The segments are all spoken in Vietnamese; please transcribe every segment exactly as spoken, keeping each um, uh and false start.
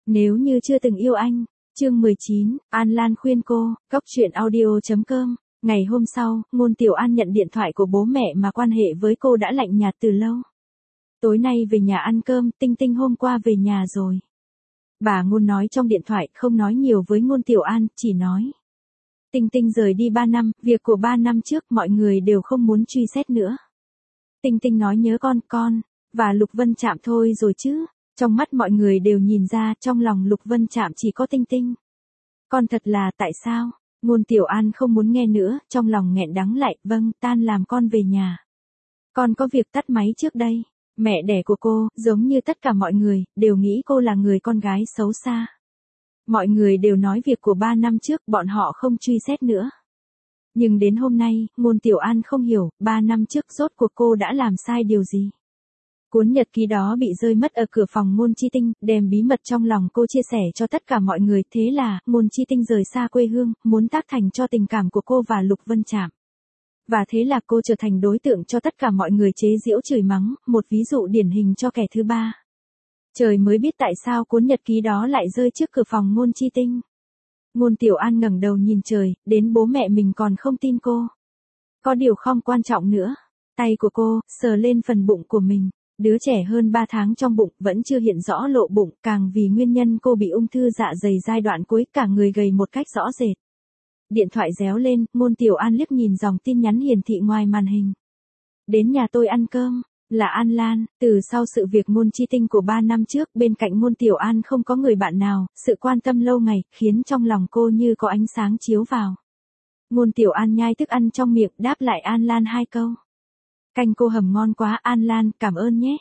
Nếu như chưa từng yêu anh. Chương mười chín, An Lan khuyên cô, góc chuyện audio.com. Ngày hôm sau, Ngôn Tiểu An nhận điện thoại của bố mẹ mà quan hệ với cô đã lạnh nhạt từ lâu. Tối nay về nhà ăn cơm, Tinh Tinh hôm qua về nhà rồi. Bà Ngôn nói trong điện thoại, không nói nhiều với Ngôn Tiểu An, chỉ nói. Tinh Tinh rời đi ba năm, việc của ba năm trước mọi người đều không muốn truy xét nữa. Tinh Tinh nói nhớ con, con, và Lục Vân Trạm thôi rồi chứ. Trong mắt mọi người đều nhìn ra, trong lòng Lục Vân Trạm chỉ có Tinh Tinh. Con thật là tại sao? Ngôn Tiểu An không muốn nghe nữa, trong lòng nghẹn đắng lại, vâng, tan làm con về nhà. Con có việc tắt máy trước đây. Mẹ đẻ của cô, giống như tất cả mọi người, đều nghĩ cô là người con gái xấu xa. Mọi người đều nói việc của ba năm trước, bọn họ không truy xét nữa. Nhưng đến hôm nay, Ngôn Tiểu An không hiểu, ba năm trước rốt cuộc cô đã làm sai điều gì. Cuốn nhật ký đó bị rơi mất ở cửa phòng Ngôn Chi Tinh, đem bí mật trong lòng cô chia sẻ cho tất cả mọi người, thế là, Ngôn Chi Tinh rời xa quê hương, muốn tác thành cho tình cảm của cô và Lục Vân Trạm. Và thế là cô trở thành đối tượng cho tất cả mọi người chế giễu chửi mắng, một ví dụ điển hình cho kẻ thứ ba. Trời mới biết tại sao cuốn nhật ký đó lại rơi trước cửa phòng Ngôn Chi Tinh. Ngôn Tiểu An ngẩng đầu nhìn trời, đến bố mẹ mình còn không tin cô. Có điều không quan trọng nữa. Tay của cô, sờ lên phần bụng của mình. Đứa trẻ hơn ba tháng trong bụng, vẫn chưa hiện rõ lộ bụng, càng vì nguyên nhân cô bị ung thư dạ dày giai đoạn cuối, cả người gầy một cách rõ rệt. Điện thoại réo lên, Ngôn Tiểu An liếc nhìn dòng tin nhắn hiển thị ngoài màn hình. Đến nhà tôi ăn cơm, là An Lan. Từ sau sự việc Ngôn Chi Tinh của ba năm trước, bên cạnh Ngôn Tiểu An không có người bạn nào, sự quan tâm lâu ngày, khiến trong lòng cô như có ánh sáng chiếu vào. Ngôn Tiểu An nhai thức ăn trong miệng, đáp lại An Lan hai câu. Canh cô hầm ngon quá, An Lan, cảm ơn nhé.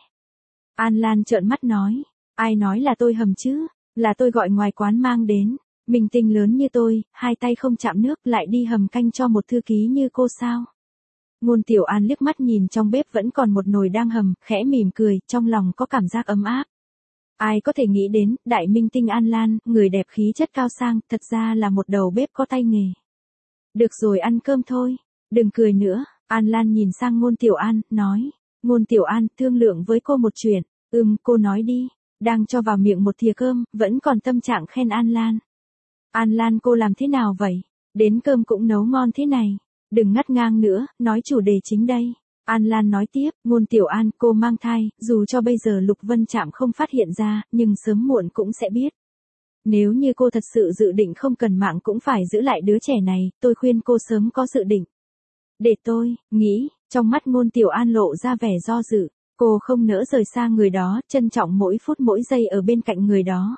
An Lan trợn mắt nói, ai nói là tôi hầm chứ, là tôi gọi ngoài quán mang đến. Mình tinh lớn như tôi, hai tay không chạm nước, lại đi hầm canh cho một thư ký như cô sao? Ngôn Tiểu An liếc mắt nhìn trong bếp vẫn còn một nồi đang hầm, khẽ mỉm cười, trong lòng có cảm giác ấm áp. Ai có thể nghĩ đến, đại minh tinh An Lan, người đẹp khí chất cao sang, thật ra là một đầu bếp có tay nghề. Được rồi, ăn cơm thôi, đừng cười nữa. An Lan nhìn sang Ngôn Tiểu An, nói. Ngôn Tiểu An, thương lượng với cô một chuyện. Ừm, cô nói đi. Đang cho vào miệng một thìa cơm, vẫn còn tâm trạng khen An Lan. An Lan, cô làm thế nào vậy? Đến cơm cũng nấu ngon thế này. Đừng ngắt ngang nữa, nói chủ đề chính đây. An Lan nói tiếp, Ngôn Tiểu An, cô mang thai, dù cho bây giờ Lục Vân Trạm không phát hiện ra, nhưng sớm muộn cũng sẽ biết. Nếu như cô thật sự dự định không cần mạng cũng phải giữ lại đứa trẻ này, tôi khuyên cô sớm có dự định. Để tôi, nghĩ, trong mắt Ngôn Tiểu An lộ ra vẻ do dự, cô không nỡ rời xa người đó, trân trọng mỗi phút mỗi giây ở bên cạnh người đó.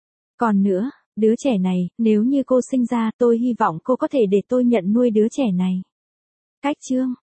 Còn nữa, đứa trẻ này, nếu như cô sinh ra, tôi hy vọng cô có thể để tôi nhận nuôi đứa trẻ này. Cách chương.